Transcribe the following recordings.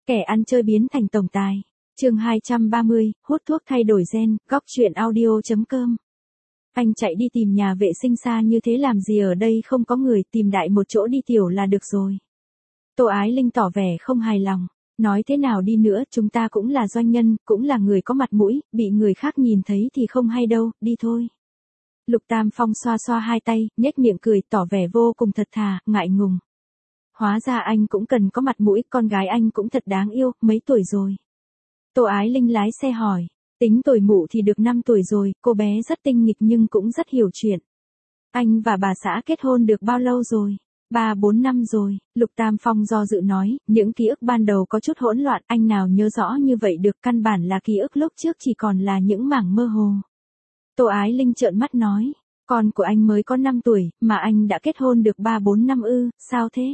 Kẻ ăn chơi biến thành tổng tài. Chương 230, hút thuốc thay đổi gen, góc truyện audio.com. Anh chạy đi tìm nhà vệ sinh xa như thế làm gì, ở đây không có người, tìm đại một chỗ đi tiểu là được rồi. Tô Ái Linh tỏ vẻ không hài lòng. Nói thế nào đi nữa, chúng ta cũng là doanh nhân, cũng là người có mặt mũi, bị người khác nhìn thấy thì không hay đâu, đi thôi. Lục Tam Phong xoa xoa hai tay, nhếch miệng cười, tỏ vẻ vô cùng thật thà, ngại ngùng. Hóa ra anh cũng cần có mặt mũi, con gái anh cũng thật đáng yêu, mấy tuổi rồi? Tô Ái Linh lái xe hỏi. Tính tuổi mụ thì được 5 tuổi rồi, cô bé rất tinh nghịch nhưng cũng rất hiểu chuyện. Anh và bà xã kết hôn được bao lâu rồi? 3-4 năm rồi, Lục Tam Phong do dự nói, những ký ức ban đầu có chút hỗn loạn, anh nào nhớ rõ như vậy được, căn bản là ký ức lúc trước chỉ còn là những mảng mơ hồ. Tô Ái Linh trợn mắt nói, con của anh mới có 5 tuổi, mà anh đã kết hôn được 3-4 năm ư, sao thế?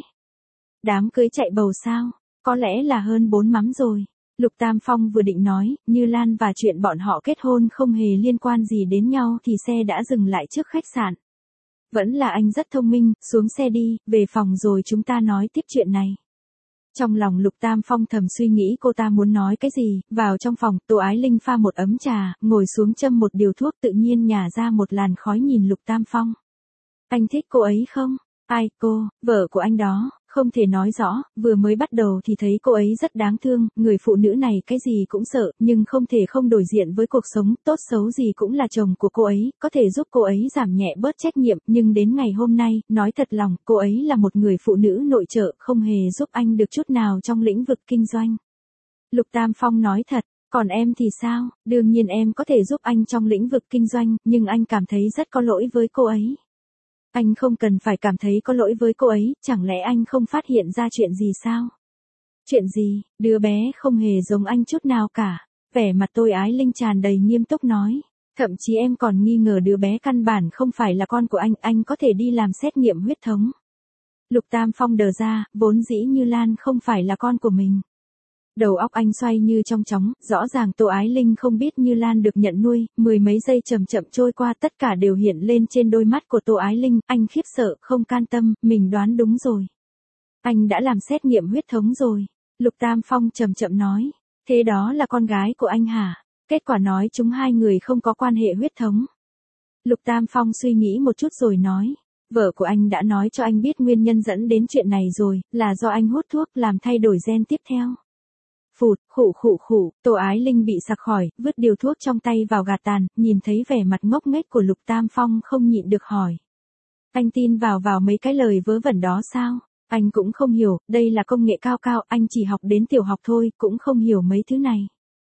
Đám cưới chạy bầu sao? Có lẽ là hơn 4 mắm rồi. Lục Tam Phong vừa định nói, Như Lan và chuyện bọn họ kết hôn không hề liên quan gì đến nhau thì xe đã dừng lại trước khách sạn. Vẫn là anh rất thông minh, xuống xe đi, về phòng rồi chúng ta nói tiếp chuyện này. Trong lòng Lục Tam Phong thầm suy nghĩ cô ta muốn nói cái gì, vào trong phòng, Tô Ái Linh pha một ấm trà, ngồi xuống châm một điều thuốc, tự nhiên nhả ra một làn khói, nhìn Lục Tam Phong. Anh thích cô ấy không? Ai, cô, vợ của anh đó. Không thể nói rõ, vừa mới bắt đầu thì thấy cô ấy rất đáng thương, người phụ nữ này cái gì cũng sợ, nhưng không thể không đối diện với cuộc sống, tốt xấu gì cũng là chồng của cô ấy, có thể giúp cô ấy giảm nhẹ bớt trách nhiệm, nhưng đến ngày hôm nay, nói thật lòng, cô ấy là một người phụ nữ nội trợ, không hề giúp anh được chút nào trong lĩnh vực kinh doanh. Lục Tam Phong nói thật, còn em thì sao, đương nhiên em có thể giúp anh trong lĩnh vực kinh doanh, nhưng anh cảm thấy rất có lỗi với cô ấy. Anh không cần phải cảm thấy có lỗi với cô ấy, chẳng lẽ anh không phát hiện ra chuyện gì sao? Chuyện gì, đứa bé không hề giống anh chút nào cả. Vẻ mặt Tô Ái Linh tràn đầy nghiêm túc nói. Thậm chí em còn nghi ngờ đứa bé căn bản không phải là con của anh có thể đi làm xét nghiệm huyết thống. Lục Tam Phong đờ ra, vốn dĩ Như Lan không phải là con của mình. Đầu óc anh xoay như trong chóng, rõ ràng Tô Ái Linh không biết Như Lan được nhận nuôi, mười mấy giây chậm chậm trôi qua tất cả đều hiện lên trên đôi mắt của Tô Ái Linh, anh khiếp sợ, không can tâm, mình đoán đúng rồi. Anh đã làm xét nghiệm huyết thống rồi. Lục Tam Phong chậm chậm nói, thế đó là con gái của anh hả? Kết quả nói chúng hai người không có quan hệ huyết thống. Lục Tam Phong suy nghĩ một chút rồi nói, vợ của anh đã nói cho anh biết nguyên nhân dẫn đến chuyện này rồi, là do anh hút thuốc làm thay đổi gen tiếp theo. Phụt, khụ, Tô Ái Linh bị sặc khỏi, vứt điều thuốc trong tay vào gạt tàn, nhìn thấy vẻ mặt ngốc nghếch của Lục Tam Phong không nhịn được hỏi. Anh tin vào mấy cái lời vớ vẩn đó sao? Anh cũng không hiểu, đây là công nghệ cao, anh chỉ học đến tiểu học thôi, cũng không hiểu mấy thứ này.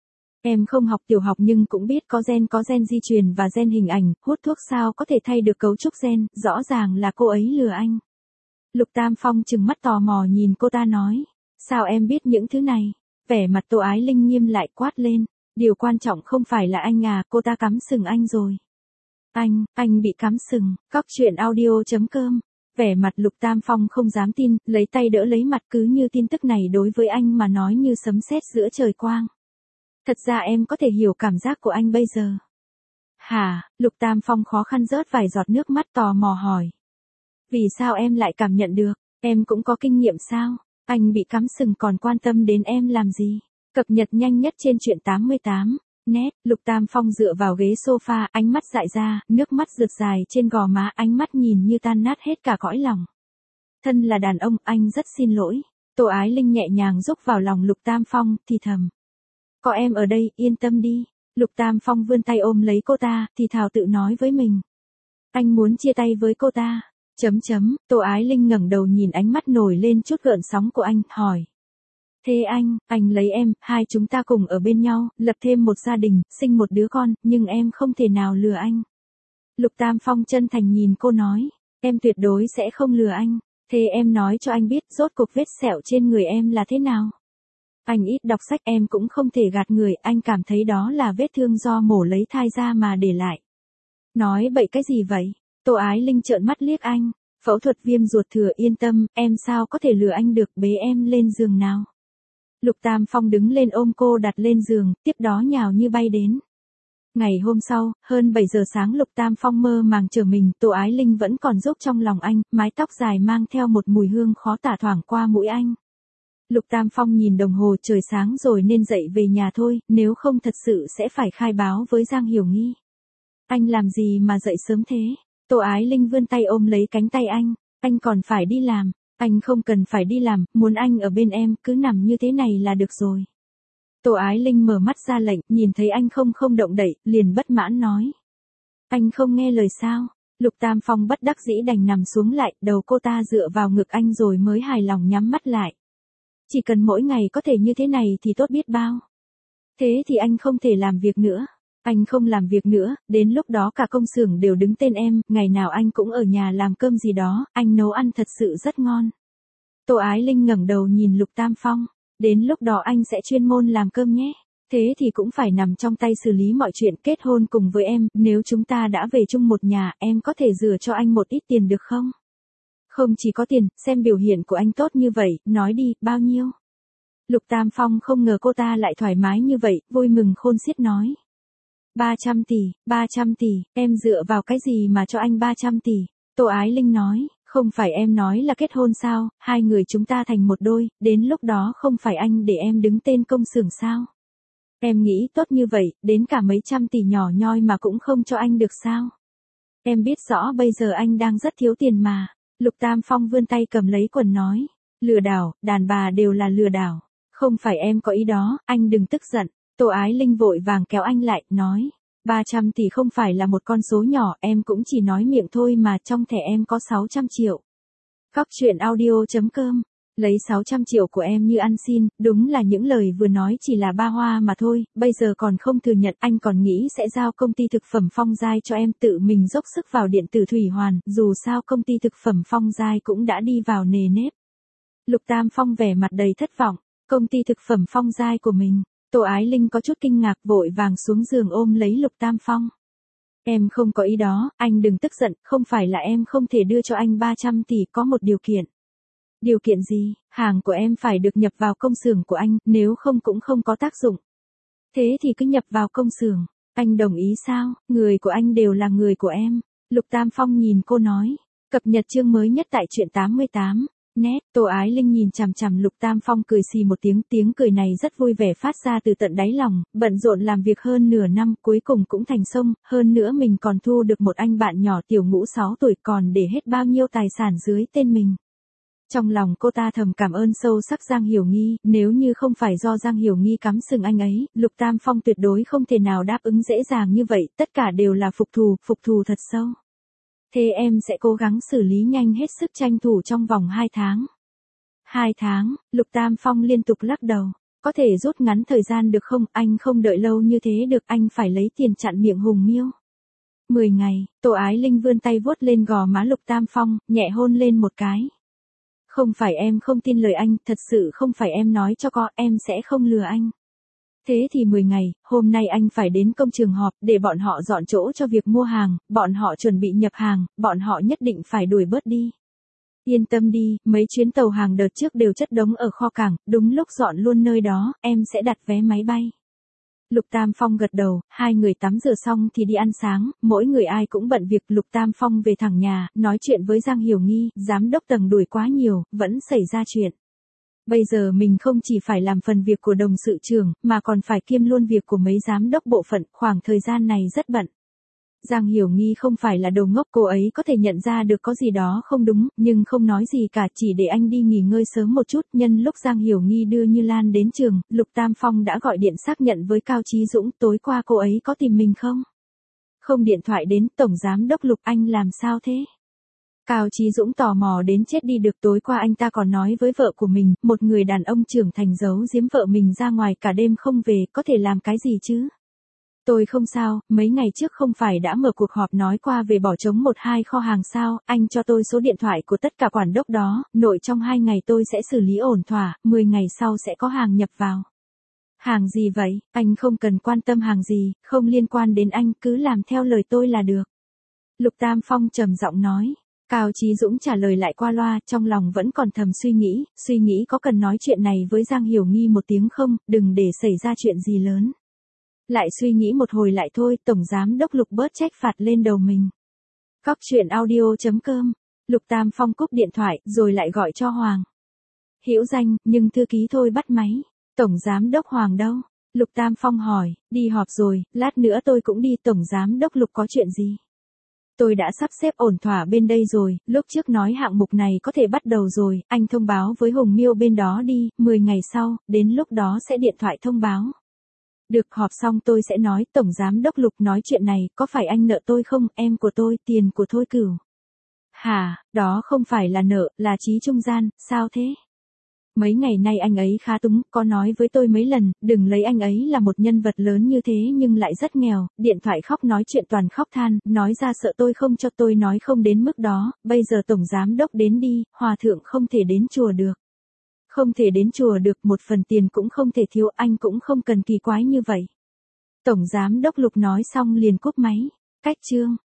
Em không học tiểu học nhưng cũng biết có gen di truyền và gen hình ảnh, hút thuốc sao có thể thay được cấu trúc gen, rõ ràng là cô ấy lừa anh. Lục Tam Phong trừng mắt tò mò nhìn cô ta nói, sao em biết những thứ này? Vẻ mặt Tô Ái Linh nghiêm lại, quát lên, điều quan trọng không phải là anh à, cô ta cắm sừng anh rồi. Anh bị cắm sừng, góc truyện audio.com. Vẻ mặt Lục Tam Phong không dám tin, lấy tay đỡ lấy mặt, cứ như tin tức này đối với anh mà nói như sấm sét giữa trời quang. Thật ra em có thể hiểu cảm giác của anh bây giờ. Hả, Lục Tam Phong khó khăn rớt vài giọt nước mắt, tò mò hỏi. Vì sao em lại cảm nhận được, em cũng có kinh nghiệm sao? Anh bị cắm sừng còn quan tâm đến em làm gì? Cập nhật nhanh nhất trên truyện 88. Net, Lục Tam Phong dựa vào ghế sofa, ánh mắt dại ra, nước mắt rượt dài trên gò má, ánh mắt nhìn như tan nát hết cả cõi lòng. Thân là đàn ông, anh rất xin lỗi. Tô Ái Linh nhẹ nhàng rúc vào lòng Lục Tam Phong, thì thầm. Có em ở đây, yên tâm đi. Lục Tam Phong vươn tay ôm lấy cô ta, thì thào tự nói với mình. Anh muốn chia tay với cô ta. Tô Ái Linh ngẩng đầu nhìn ánh mắt nổi lên chút gợn sóng của anh, hỏi. Thế anh lấy em, hai chúng ta cùng ở bên nhau, lập thêm một gia đình, sinh một đứa con, nhưng em không thể nào lừa anh. Lục Tam Phong chân thành nhìn cô nói, em tuyệt đối sẽ không lừa anh. Thế em nói cho anh biết rốt cuộc vết sẹo trên người em là thế nào? Anh ít đọc sách, em cũng không thể gạt người, anh cảm thấy đó là vết thương do mổ lấy thai ra mà để lại. Nói bậy cái gì vậy? Tô Ái Linh trợn mắt liếc anh, phẫu thuật viêm ruột thừa, yên tâm, em sao có thể lừa anh được, bế em lên giường nào. Lục Tam Phong đứng lên ôm cô đặt lên giường, tiếp đó nhào như bay đến. Ngày hôm sau, hơn 7 giờ sáng Lục Tam Phong mơ màng trở mình, Tô Ái Linh vẫn còn rúc trong lòng anh, mái tóc dài mang theo một mùi hương khó tả thoảng qua mũi anh. Lục Tam Phong nhìn đồng hồ, trời sáng rồi nên dậy về nhà thôi, nếu không thật sự sẽ phải khai báo với Giang Hiểu Nghi. Anh làm gì mà dậy sớm thế? Tô Ái Linh vươn tay ôm lấy cánh tay anh còn phải đi làm. Anh không cần phải đi làm, muốn anh ở bên em, cứ nằm như thế này là được rồi. Tô Ái Linh mở mắt ra lệnh, nhìn thấy anh không động đậy, liền bất mãn nói. Anh không nghe lời sao? Lục Tam Phong bất đắc dĩ đành nằm xuống lại, đầu cô ta dựa vào ngực anh rồi mới hài lòng nhắm mắt lại. Chỉ cần mỗi ngày có thể như thế này thì tốt biết bao. Thế thì anh không thể làm việc nữa. Anh không làm việc nữa, đến lúc đó cả công xưởng đều đứng tên em, ngày nào anh cũng ở nhà làm cơm gì đó, anh nấu ăn thật sự rất ngon. Tô Ái Linh ngẩng đầu nhìn Lục Tam Phong, đến lúc đó anh sẽ chuyên môn làm cơm nhé. Thế thì cũng phải nằm trong tay xử lý mọi chuyện, kết hôn cùng với em, nếu chúng ta đã về chung một nhà, em có thể rửa cho anh một ít tiền được không? Không chỉ có tiền, xem biểu hiện của anh tốt như vậy, nói đi, bao nhiêu? Lục Tam Phong không ngờ cô ta lại thoải mái như vậy, vui mừng khôn xiết nói. 300 tỷ, em dựa vào cái gì mà cho anh 300 tỷ? Tô Ái Linh nói, không phải em nói là kết hôn sao, hai người chúng ta thành một đôi, đến lúc đó không phải anh để em đứng tên công xưởng sao? Em nghĩ tốt như vậy, đến cả mấy trăm tỷ nhỏ nhoi mà cũng không cho anh được sao? Em biết rõ bây giờ anh đang rất thiếu tiền mà. Lục Tam Phong vươn tay cầm lấy quần nói, lừa đảo, đàn bà đều là lừa đảo. Không phải em có ý đó, anh đừng tức giận. Tô Ái Linh vội vàng kéo anh lại, nói, 300 tỷ không phải là một con số nhỏ, em cũng chỉ nói miệng thôi mà, trong thẻ em có 600 triệu. Góc truyện audio.com, lấy 600 triệu của em như ăn xin, đúng là những lời vừa nói chỉ là ba hoa mà thôi, bây giờ còn không thừa nhận, anh còn nghĩ sẽ giao công ty thực phẩm Phong Giai cho em, tự mình dốc sức vào điện tử thủy hoàn, dù sao công ty thực phẩm Phong Giai cũng đã đi vào nề nếp. Lục Tam Phong vẻ mặt đầy thất vọng, công ty thực phẩm Phong Giai của mình. Tô Ái Linh có chút kinh ngạc, vội vàng xuống giường ôm lấy Lục Tam Phong. Em không có ý đó, anh đừng tức giận, không phải là em không thể đưa cho anh 300 tỷ, có một điều kiện. Điều kiện gì? Hàng của em phải được nhập vào công xưởng của anh, nếu không cũng không có tác dụng. Thế thì cứ nhập vào công xưởng. Anh đồng ý sao? Người của anh đều là người của em. Lục Tam Phong nhìn cô nói. Cập nhật chương mới nhất tại truyện 88. Nét, Tô Ái Linh nhìn chằm chằm Lục Tam Phong cười xì một tiếng, tiếng cười này rất vui vẻ phát ra từ tận đáy lòng, bận rộn làm việc hơn nửa năm, cuối cùng cũng thành công, hơn nữa mình còn thu được một anh bạn nhỏ tiểu ngũ 6 tuổi, còn để hết bao nhiêu tài sản dưới tên mình. Trong lòng cô ta thầm cảm ơn sâu sắc Giang Hiểu Nghi, nếu như không phải do Giang Hiểu Nghi cắm sừng anh ấy, Lục Tam Phong tuyệt đối không thể nào đáp ứng dễ dàng như vậy, tất cả đều là phục thù thật sâu. Thế em sẽ cố gắng xử lý nhanh, hết sức tranh thủ trong vòng 2 tháng. 2 tháng, Lục Tam Phong liên tục lắc đầu. Có thể rút ngắn thời gian được không, anh không đợi lâu như thế được, anh phải lấy tiền chặn miệng Hùng Miêu. 10 ngày, Tô Ái Linh vươn tay vuốt lên gò má Lục Tam Phong, nhẹ hôn lên một cái. Không phải em không tin lời anh, thật sự không phải em nói cho có, em sẽ không lừa anh. Thế thì 10 ngày, hôm nay anh phải đến công trường họp, để bọn họ dọn chỗ cho việc mua hàng, bọn họ chuẩn bị nhập hàng, bọn họ nhất định phải đuổi bớt đi. Yên tâm đi, mấy chuyến tàu hàng đợt trước đều chất đống ở kho cảng, đúng lúc dọn luôn nơi đó, em sẽ đặt vé máy bay. Lục Tam Phong gật đầu, hai người tắm rửa xong thì đi ăn sáng, mỗi người ai cũng bận việc. Lục Tam Phong về thẳng nhà, nói chuyện với Giang Hiểu Nghi, giám đốc tầng đuổi quá nhiều, vẫn xảy ra chuyện. Bây giờ mình không chỉ phải làm phần việc của đồng sự trưởng, mà còn phải kiêm luôn việc của mấy giám đốc bộ phận, khoảng thời gian này rất bận. Giang Hiểu Nghi không phải là đồ ngốc, cô ấy có thể nhận ra được có gì đó không đúng, nhưng không nói gì cả, chỉ để anh đi nghỉ ngơi sớm một chút. Nhân lúc Giang Hiểu Nghi đưa Như Lan đến trường, Lục Tam Phong đã gọi điện xác nhận với Cao Chí Dũng, tối qua cô ấy có tìm mình không? Không điện thoại đến, Tổng Giám đốc Lục, anh làm sao thế? Cao Chí Dũng tò mò đến chết đi được, tối qua anh ta còn nói với vợ của mình, một người đàn ông trưởng thành giấu giếm vợ mình ra ngoài cả đêm không về, có thể làm cái gì chứ? Tôi không sao, mấy ngày trước không phải đã mở cuộc họp nói qua về bỏ trống 1-2 kho hàng sao, anh cho tôi số điện thoại của tất cả quản đốc đó, nội trong 2 ngày tôi sẽ xử lý ổn thỏa, 10 ngày sau sẽ có hàng nhập vào. Hàng gì vậy, anh không cần quan tâm hàng gì, không liên quan đến anh, cứ làm theo lời tôi là được. Lục Tam Phong trầm giọng nói. Cao Chí Dũng trả lời lại qua loa, trong lòng vẫn còn thầm suy nghĩ có cần nói chuyện này với Giang Hiểu Nghi một tiếng không, đừng để xảy ra chuyện gì lớn. Lại suy nghĩ một hồi lại thôi, Tổng Giám đốc Lục bớt trách phạt lên đầu mình. Góc truyện audio.com, Lục Tam Phong cúp điện thoại, rồi lại gọi cho Hoàng Hữu danh, nhưng thư ký thôi bắt máy. Tổng giám đốc Hoàng đâu? Lục Tam Phong hỏi, đi họp rồi, lát nữa tôi cũng đi. Tổng giám đốc Lục có chuyện gì? Tôi đã sắp xếp ổn thỏa bên đây rồi, lúc trước nói hạng mục này có thể bắt đầu rồi, anh thông báo với Hùng Miêu bên đó đi, 10 ngày sau, đến lúc đó sẽ điện thoại thông báo. Được, họp xong tôi sẽ nói. Tổng giám đốc Lục nói chuyện này, có phải anh nợ tôi không? Em của tôi, tiền của Thôi Cửu. Hả, đó không phải là nợ, là trí trung gian, sao thế? Mấy ngày nay anh ấy khá túng, có nói với tôi mấy lần, đừng lấy anh ấy là một nhân vật lớn như thế nhưng lại rất nghèo, điện thoại khóc nói chuyện toàn khóc than, nói ra sợ tôi không cho. Tôi nói không đến mức đó, bây giờ tổng giám đốc đến đi, hòa thượng không thể đến chùa được. Không thể đến chùa được, một phần tiền cũng không thể thiếu, anh cũng không cần kỳ quái như vậy. Tổng giám đốc Lục nói xong liền cúp máy. Cách chương